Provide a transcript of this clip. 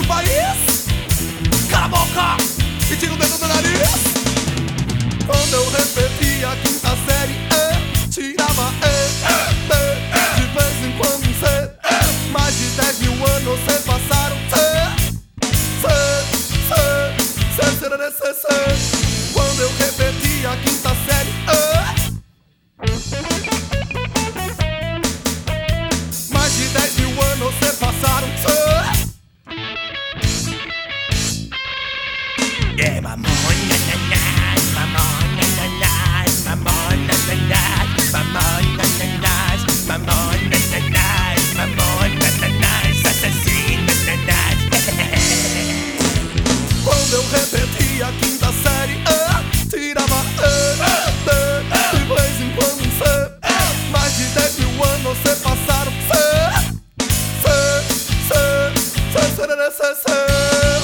país. Cala a boca e tira o dedo do nariz. Quando eu repetia a quinta série, tirava B, de vez em quando um C. Mais de 10 mil anos se passaram. C. Quando eu repetia a quinta série, mais de 10 mil anos se passaram. Yeah, mamona, nanás, mamona, nanás, mamona, nanás, mamona, nanás, mamona, nanás, mamona, nanás, assassina, nanás. Quando eu repetia a quinta série, tirava D, de vez em quando um C. Mais de 10 mil anos se passaram. C.